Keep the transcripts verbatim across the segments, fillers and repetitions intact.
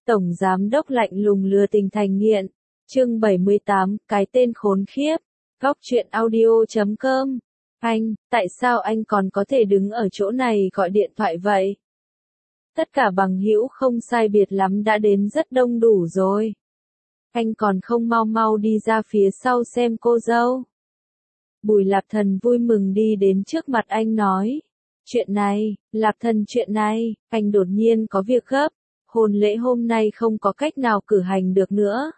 Tổng giám đốc lạnh lùng lừa tình thành nghiện. Chương bảy mươi tám, cái tên khốn khiếp. Góc truyện audio chấm com. Anh, tại sao anh còn có thể đứng ở chỗ này gọi điện thoại vậy? Tất cả bằng hữu không sai biệt lắm đã đến rất đông đủ rồi. Anh còn không mau mau đi ra phía sau xem cô dâu. Bùi Lạp Thần vui mừng đi đến trước mặt anh nói. Chuyện này, Lạp Thần chuyện này, anh đột nhiên có việc gấp. Hôn lễ hôm nay không có cách nào cử hành được nữa.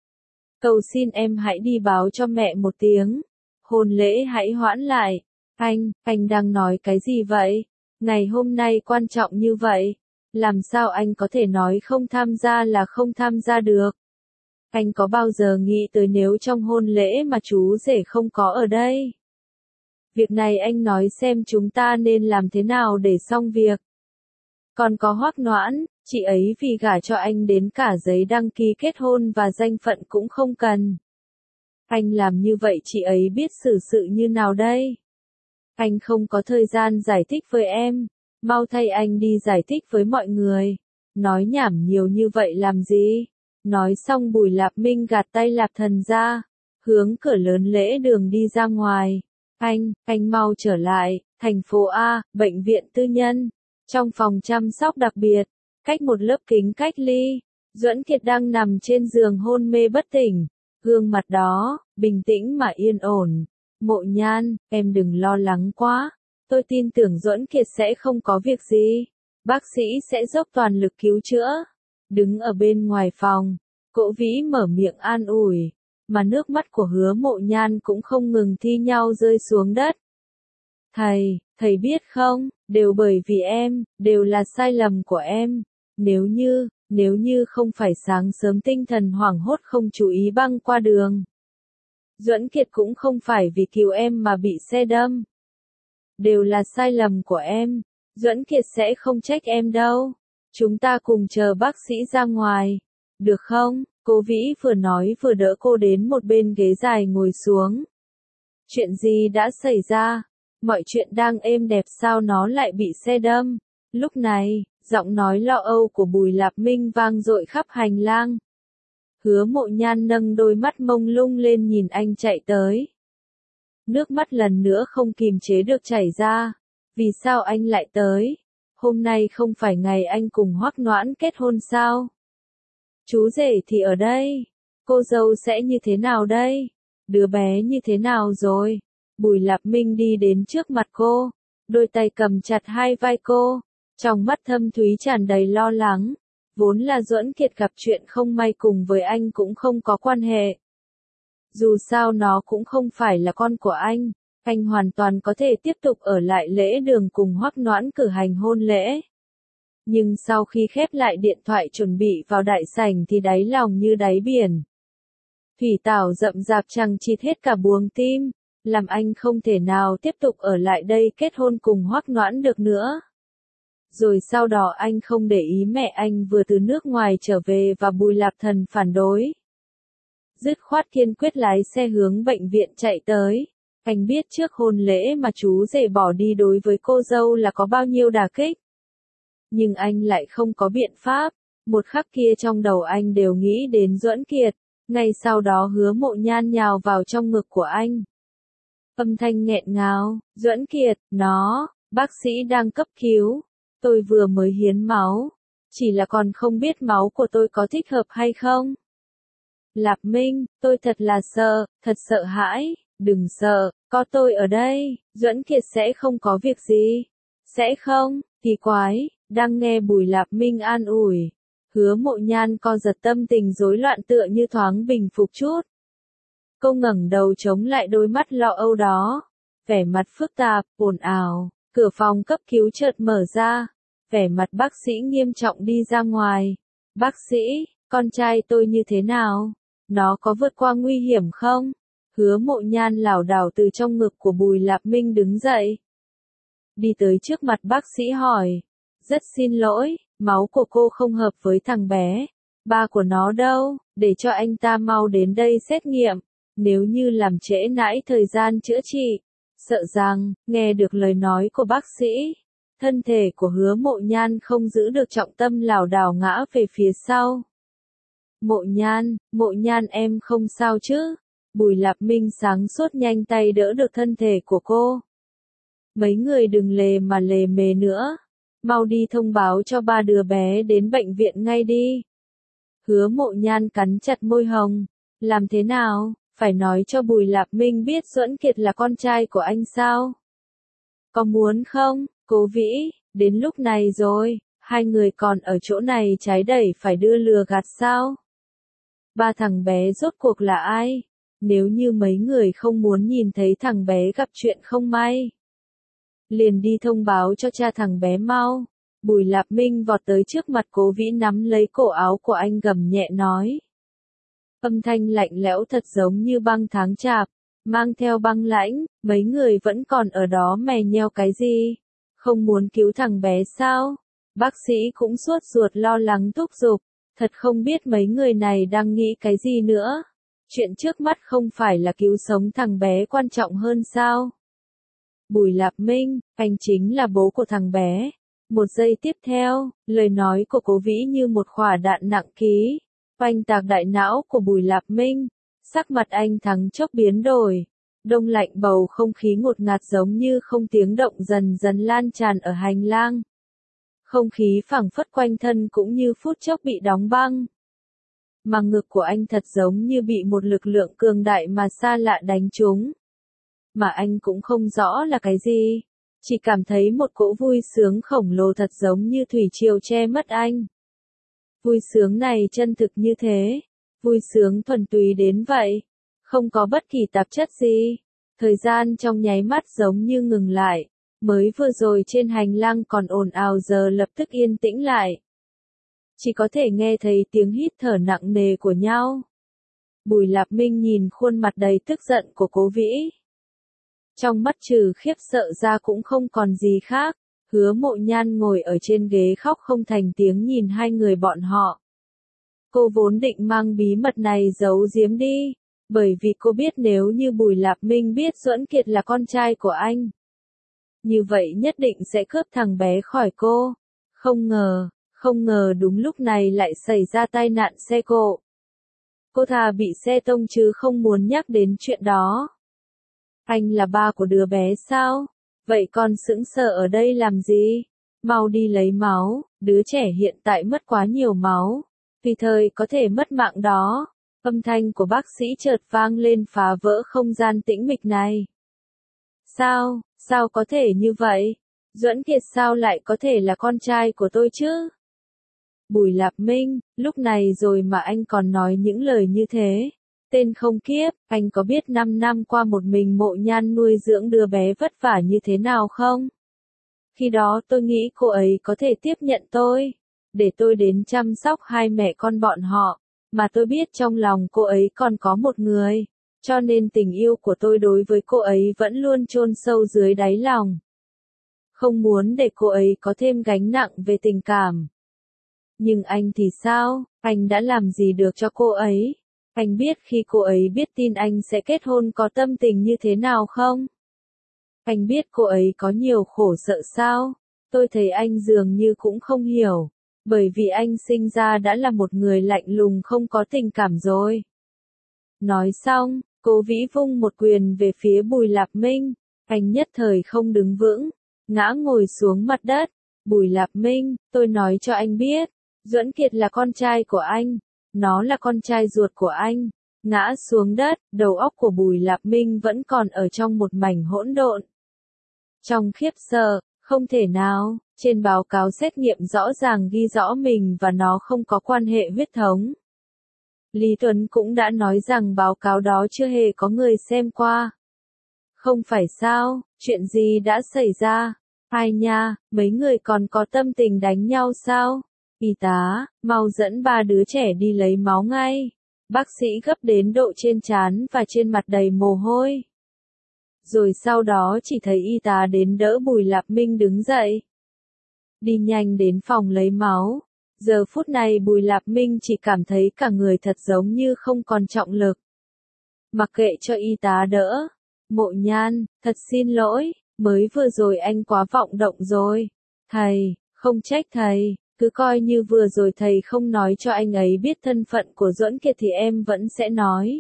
Cầu xin em hãy đi báo cho mẹ một tiếng. Hôn lễ hãy hoãn lại. Anh, anh đang nói cái gì vậy? Ngày hôm nay quan trọng như vậy. Làm sao anh có thể nói không tham gia là không tham gia được? Anh có bao giờ nghĩ tới nếu trong hôn lễ mà chú rể không có ở đây? Việc này anh nói xem chúng ta nên làm thế nào để xong việc. Còn có Hoắc Noãn, chị ấy vì gả cho anh đến cả giấy đăng ký kết hôn và danh phận cũng không cần. Anh làm như vậy chị ấy biết xử sự như nào đây? Anh không có thời gian giải thích với em, mau thay anh đi giải thích với mọi người. Nói nhảm nhiều như vậy làm gì? Nói xong Bùi Lạp Minh gạt tay Lạp Thần ra, hướng cửa lớn lễ đường đi ra ngoài. Anh, anh mau trở lại, thành phố A, bệnh viện tư nhân. Trong phòng chăm sóc đặc biệt, cách một lớp kính cách ly, Duẫn Kiệt đang nằm trên giường hôn mê bất tỉnh. Gương mặt đó, bình tĩnh mà yên ổn. Mộ Nhan, em đừng lo lắng quá. Tôi tin tưởng Duẫn Kiệt sẽ không có việc gì. Bác sĩ sẽ dốc toàn lực cứu chữa. Đứng ở bên ngoài phòng, Cố Vĩ mở miệng an ủi. Mà nước mắt của Hứa Mộ Nhan cũng không ngừng thi nhau rơi xuống đất. Thầy, thầy biết không, đều bởi vì em, đều là sai lầm của em. Nếu như, nếu như không phải sáng sớm tinh thần hoảng hốt không chú ý băng qua đường. Duẫn Kiệt cũng không phải vì cứu em mà bị xe đâm. Đều là sai lầm của em, Duẫn Kiệt sẽ không trách em đâu. Chúng ta cùng chờ bác sĩ ra ngoài, được không? Cố Vĩ vừa nói vừa đỡ cô đến một bên ghế dài ngồi xuống. Chuyện gì đã xảy ra? Mọi chuyện đang êm đẹp sao nó lại bị xe đâm? Lúc này, giọng nói lo âu của Bùi Lạp Minh vang dội khắp hành lang. Hứa Mộ Nhan nâng đôi mắt mông lung lên nhìn anh chạy tới. Nước mắt lần nữa không kìm chế được chảy ra. Vì sao anh lại tới? Hôm nay không phải ngày anh cùng Hoắc Noãn kết hôn sao? Chú rể thì ở đây. Cô dâu sẽ như thế nào đây? Đứa bé như thế nào rồi? Bùi Lạp Minh đi đến trước mặt cô, đôi tay cầm chặt hai vai cô, trong mắt thâm thúy tràn đầy lo lắng. Vốn là Duẫn Kiệt gặp chuyện không may cùng với anh cũng không có quan hệ. Dù sao nó cũng không phải là con của anh, anh hoàn toàn có thể tiếp tục ở lại lễ đường cùng Hoắc Noãn cử hành hôn lễ. Nhưng sau khi khép lại điện thoại chuẩn bị vào đại sảnh thì đáy lòng như đáy biển. Thủy tảo rậm rạp chằng chịt hết cả buồng tim, làm anh không thể nào tiếp tục ở lại đây kết hôn cùng Hoắc Noãn được nữa. Rồi sau đó anh không để ý mẹ anh vừa từ nước ngoài trở về và Bùi Lạp Thần phản đối. Dứt khoát kiên quyết lái xe hướng bệnh viện chạy tới. Anh biết trước hôn lễ mà chú rể bỏ đi đối với cô dâu là có bao nhiêu đả kích. Nhưng anh lại không có biện pháp. Một khắc kia trong đầu anh đều nghĩ đến Duẫn Kiệt. Ngay sau đó Hứa Mộ Nhan nhào vào trong ngực của anh. Âm thanh nghẹn ngào, Duẫn Kiệt, nó, bác sĩ đang cấp cứu. Tôi vừa mới hiến máu. Chỉ là còn không biết máu của tôi có thích hợp hay không. Lạp Minh, tôi thật là sợ, thật sợ hãi. Đừng sợ, có tôi ở đây, Duẫn Kiệt sẽ không có việc gì. Sẽ không, kỳ quái, đang nghe Bùi Lạp Minh an ủi. Hứa Mộ Nhan co giật tâm tình rối loạn tựa như thoáng bình phục chút. Cô ngẩng đầu chống lại đôi mắt lo âu đó. Vẻ mặt phức tạp, ồn ào, cửa phòng cấp cứu chợt mở ra. Vẻ mặt bác sĩ nghiêm trọng đi ra ngoài. Bác sĩ, con trai tôi như thế nào? Nó có vượt qua nguy hiểm không? Hứa Mộ Nhan lảo đảo từ trong ngực của Bùi Lạp Minh đứng dậy. Đi tới trước mặt bác sĩ hỏi. Rất xin lỗi, máu của cô không hợp với thằng bé. Ba của nó đâu, để cho anh ta mau đến đây xét nghiệm. Nếu như làm trễ nãi thời gian chữa trị. Sợ rằng, nghe được lời nói của bác sĩ. thân thể của Hứa Mộ Nhan không giữ được trọng tâm lảo đảo ngã về phía sau. Mộ Nhan, Mộ Nhan em không sao chứ? Bùi Lạp Minh sáng suốt nhanh tay đỡ được thân thể của cô. Mấy người đừng lề mà lề mề nữa. Mau đi thông báo cho ba đứa bé đến bệnh viện ngay đi. Hứa Mộ Nhan cắn chặt môi hồng. Làm thế nào? Phải nói cho Bùi Lạp Minh biết Duẫn Kiệt là con trai của anh sao? Có muốn không, Cố Vĩ, đến lúc này rồi, hai người còn ở chỗ này trái đẩy phải đưa lừa gạt sao? Ba thằng bé rốt cuộc là ai? Nếu như mấy người không muốn nhìn thấy thằng bé gặp chuyện không may, liền đi thông báo cho cha thằng bé mau. Bùi Lạp Minh vọt tới trước mặt Cố Vĩ nắm lấy cổ áo của anh gầm nhẹ nói. Âm thanh lạnh lẽo thật giống như băng tháng chạp, mang theo băng lãnh, mấy người vẫn còn ở đó mè nheo cái gì? Không muốn cứu thằng bé sao? Bác sĩ cũng sốt ruột lo lắng thúc giục, thật không biết mấy người này đang nghĩ cái gì nữa. Chuyện trước mắt không phải là cứu sống thằng bé quan trọng hơn sao? Bùi Lạp Minh, anh chính là bố của thằng bé. Một giây tiếp theo, lời nói của Cố Vĩ như một quả đạn nặng ký, oanh tạc đại não của Bùi Lạp Minh. Sắc mặt anh thắng chốc biến đổi, đông lạnh bầu không khí ngột ngạt giống như không tiếng động dần dần lan tràn ở hành lang. Không khí phảng phất quanh thân cũng như phút chốc bị đóng băng. Mà ngực của anh thật giống như bị một lực lượng cường đại mà xa lạ đánh trúng. Mà anh cũng không rõ là cái gì, chỉ cảm thấy một cỗ vui sướng khổng lồ thật giống như thủy triều che mất anh. Vui sướng này chân thực như thế, vui sướng thuần túy đến vậy, không có bất kỳ tạp chất gì. Thời gian trong nháy mắt giống như ngừng lại, mới vừa rồi trên hành lang còn ồn ào giờ lập tức yên tĩnh lại. Chỉ có thể nghe thấy tiếng hít thở nặng nề của nhau. Bùi Lạp Minh nhìn khuôn mặt đầy tức giận của Cố Vĩ. Trong mắt trừ khiếp sợ ra cũng không còn gì khác. Hứa Mộ Nhan ngồi ở trên ghế khóc không thành tiếng nhìn hai người bọn họ. Cô vốn định mang bí mật này giấu giếm đi, bởi vì cô biết nếu như Bùi Lạp Minh biết Duẫn Kiệt là con trai của anh, như vậy nhất định sẽ cướp thằng bé khỏi cô. Không ngờ, không ngờ đúng lúc này lại xảy ra tai nạn xe cộ. Cô thà bị xe tông chứ không muốn nhắc đến chuyện đó. Anh là ba của đứa bé sao? Vậy con sững sờ ở đây làm gì? Mau đi lấy máu, đứa trẻ hiện tại mất quá nhiều máu, tùy thời có thể mất mạng đó. Âm thanh của bác sĩ chợt vang lên phá vỡ không gian tĩnh mịch này. Sao, sao có thể như vậy? Duẫn Kiệt sao lại có thể là con trai của tôi chứ? Bùi Lạp Minh, lúc này rồi mà anh còn nói những lời như thế. Tên không kiếp, anh có biết năm năm qua một mình Mộ Nhan nuôi dưỡng đứa bé vất vả như thế nào không? Khi đó tôi nghĩ cô ấy có thể tiếp nhận tôi, để tôi đến chăm sóc hai mẹ con bọn họ, mà tôi biết trong lòng cô ấy còn có một người, cho nên tình yêu của tôi đối với cô ấy vẫn luôn chôn sâu dưới đáy lòng. Không muốn để cô ấy có thêm gánh nặng về tình cảm. Nhưng anh thì sao, anh đã làm gì được cho cô ấy? Anh biết khi cô ấy biết tin anh sẽ kết hôn có tâm tình như thế nào không? Anh biết cô ấy có nhiều khổ sợ sao? Tôi thấy anh dường như cũng không hiểu, bởi vì anh sinh ra đã là một người lạnh lùng không có tình cảm rồi. Nói xong, Cố Vĩ vung một quyền về phía Bùi Lạp Minh, anh nhất thời không đứng vững, ngã ngồi xuống mặt đất. Bùi Lạp Minh, tôi nói cho anh biết, Duẫn Kiệt là con trai của anh. Nó là con trai ruột của anh. Ngã xuống đất, đầu óc của Bùi Lạp Minh vẫn còn ở trong một mảnh hỗn độn. Trong khiếp sợ, không thể nào, trên báo cáo xét nghiệm rõ ràng ghi rõ mình và nó không có quan hệ huyết thống. Lý Tuấn cũng đã nói rằng báo cáo đó chưa hề có người xem qua. Không phải sao, chuyện gì đã xảy ra? Ai nha, mấy người còn có tâm tình đánh nhau sao? Y tá, mau dẫn ba đứa trẻ đi lấy máu ngay. Bác sĩ gấp đến độ trên trán và trên mặt đầy mồ hôi. Rồi sau đó chỉ thấy y tá đến đỡ Bùi Lạp Minh đứng dậy. Đi nhanh đến phòng lấy máu. Giờ phút này Bùi Lạp Minh chỉ cảm thấy cả người thật giống như không còn trọng lực. Mặc kệ cho y tá đỡ. Mộ Nhan, thật xin lỗi, mới vừa rồi anh quá vọng động rồi. Thầy, không trách thầy, cứ coi như vừa rồi thầy không nói cho anh ấy biết thân phận của Duẫn Kiệt thì em vẫn sẽ nói.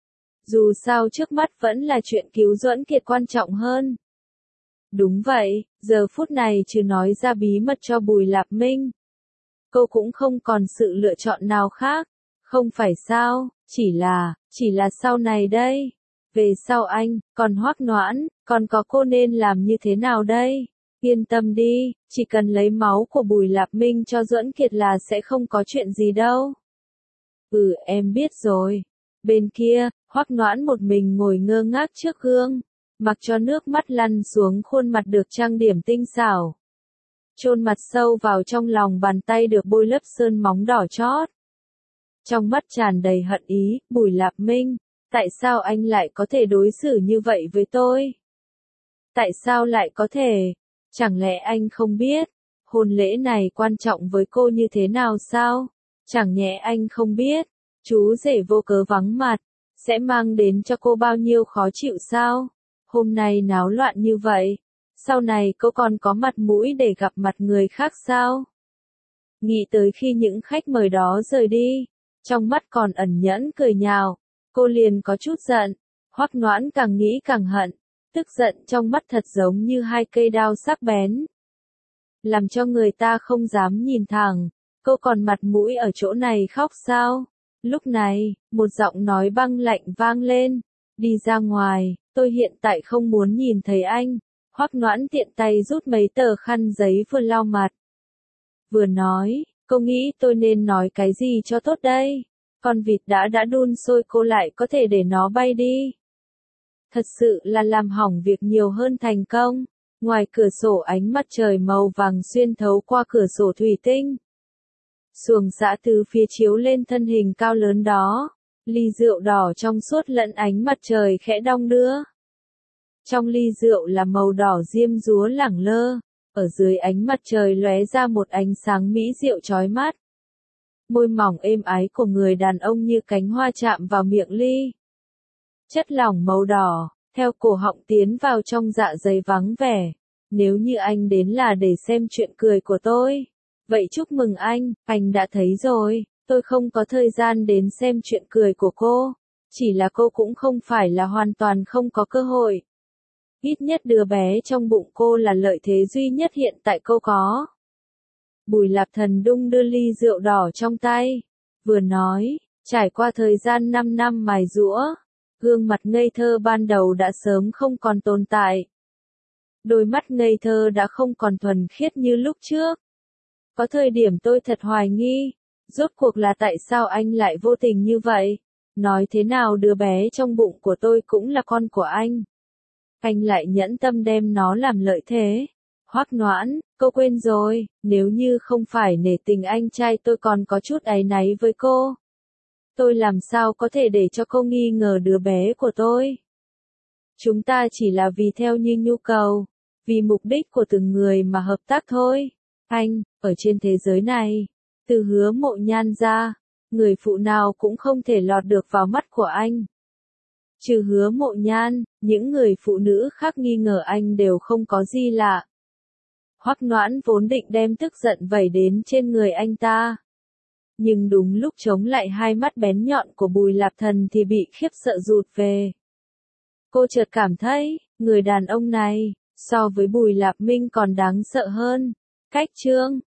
Dù sao trước mắt vẫn là chuyện cứu Duẫn Kiệt quan trọng hơn. Đúng vậy, giờ phút này trừ nói ra bí mật cho Bùi Lạp Minh, cô cũng không còn sự lựa chọn nào khác, không phải sao, chỉ là, chỉ là sau này đây. Về sau anh, còn Hoắc Noãn, còn có cô nên làm như thế nào đây? Yên tâm đi, chỉ cần lấy máu của Bùi Lạp Minh cho Duẫn Kiệt là sẽ không có chuyện gì đâu. Ừ, em biết rồi. Bên kia, Hoắc Noãn một mình ngồi ngơ ngác trước gương, mặc cho nước mắt lăn xuống khuôn mặt được trang điểm tinh xảo. Chôn mặt sâu vào trong lòng bàn tay được bôi lớp sơn móng đỏ chót. Trong mắt tràn đầy hận ý, Bùi Lạp Minh, tại sao anh lại có thể đối xử như vậy với tôi? Tại sao lại có thể? Chẳng lẽ anh không biết, hôn lễ này quan trọng với cô như thế nào sao? Chẳng nhẽ anh không biết, chú rể vô cớ vắng mặt, sẽ mang đến cho cô bao nhiêu khó chịu sao? Hôm nay náo loạn như vậy, sau này cô còn có mặt mũi để gặp mặt người khác sao? Nghĩ tới khi những khách mời đó rời đi, trong mắt còn ẩn nhẫn cười nhạo, cô liền có chút giận. Hoắc Noãn càng nghĩ càng hận, tức giận trong mắt thật giống như hai cây đao sắc bén, làm cho người ta không dám nhìn thẳng. Cô còn mặt mũi ở chỗ này khóc sao? Lúc này, một giọng nói băng lạnh vang lên, đi ra ngoài, tôi hiện tại không muốn nhìn thấy anh. Hoắc Noãn tiện tay rút mấy tờ khăn giấy vừa lau mặt, vừa nói, cô nghĩ tôi nên nói cái gì cho tốt đây? Con vịt đã đã đun sôi cô lại có thể để nó bay đi. Thật sự là làm hỏng việc nhiều hơn thành công. Ngoài cửa sổ ánh mặt trời màu vàng xuyên thấu qua cửa sổ thủy tinh. Xuồng giã từ phía chiếu lên thân hình cao lớn đó. Ly rượu đỏ trong suốt lẫn ánh mặt trời khẽ đong đưa. Trong ly rượu là màu đỏ diêm dúa lẳng lơ. Ở dưới ánh mặt trời lóe ra một ánh sáng mỹ diệu chói mắt. Môi mỏng êm ái của người đàn ông như cánh hoa chạm vào miệng ly. Chất lỏng màu đỏ, theo cổ họng tiến vào trong dạ dày vắng vẻ. Nếu như anh đến là để xem chuyện cười của tôi, vậy chúc mừng anh, anh đã thấy rồi, tôi không có thời gian đến xem chuyện cười của cô. Chỉ là cô cũng không phải là hoàn toàn không có cơ hội. Ít nhất đứa bé trong bụng cô là lợi thế duy nhất hiện tại cô có. Bùi Lạp Thần đung đưa ly rượu đỏ trong tay, vừa nói, trải qua thời gian năm năm mài giũa, gương mặt ngây thơ ban đầu đã sớm không còn tồn tại. Đôi mắt ngây thơ đã không còn thuần khiết như lúc trước. Có thời điểm tôi thật hoài nghi, rốt cuộc là tại sao anh lại vô tình như vậy? Nói thế nào đứa bé trong bụng của tôi cũng là con của anh. Anh lại nhẫn tâm đem nó làm lợi thế. Hoắc Noãn, cô quên rồi, nếu như không phải nể tình anh trai tôi còn có chút áy náy với cô. Tôi làm sao có thể để cho cô nghi ngờ đứa bé của tôi. Chúng ta chỉ là vì theo như nhu cầu, vì mục đích của từng người mà hợp tác thôi. Anh, ở trên thế giới này, từ Hứa Mộ Nhan ra, người phụ nào cũng không thể lọt được vào mắt của anh. Trừ Hứa Mộ Nhan, những người phụ nữ khác nghi ngờ anh đều không có gì lạ. Hoắc Noãn vốn định đem tức giận vẩy đến trên người anh ta. Nhưng đúng lúc chống lại hai mắt bén nhọn của Bùi Lạp Thần thì bị khiếp sợ rụt về. Cô chợt cảm thấy, người đàn ông này, so với Bùi Lạp Minh còn đáng sợ hơn. Cách chương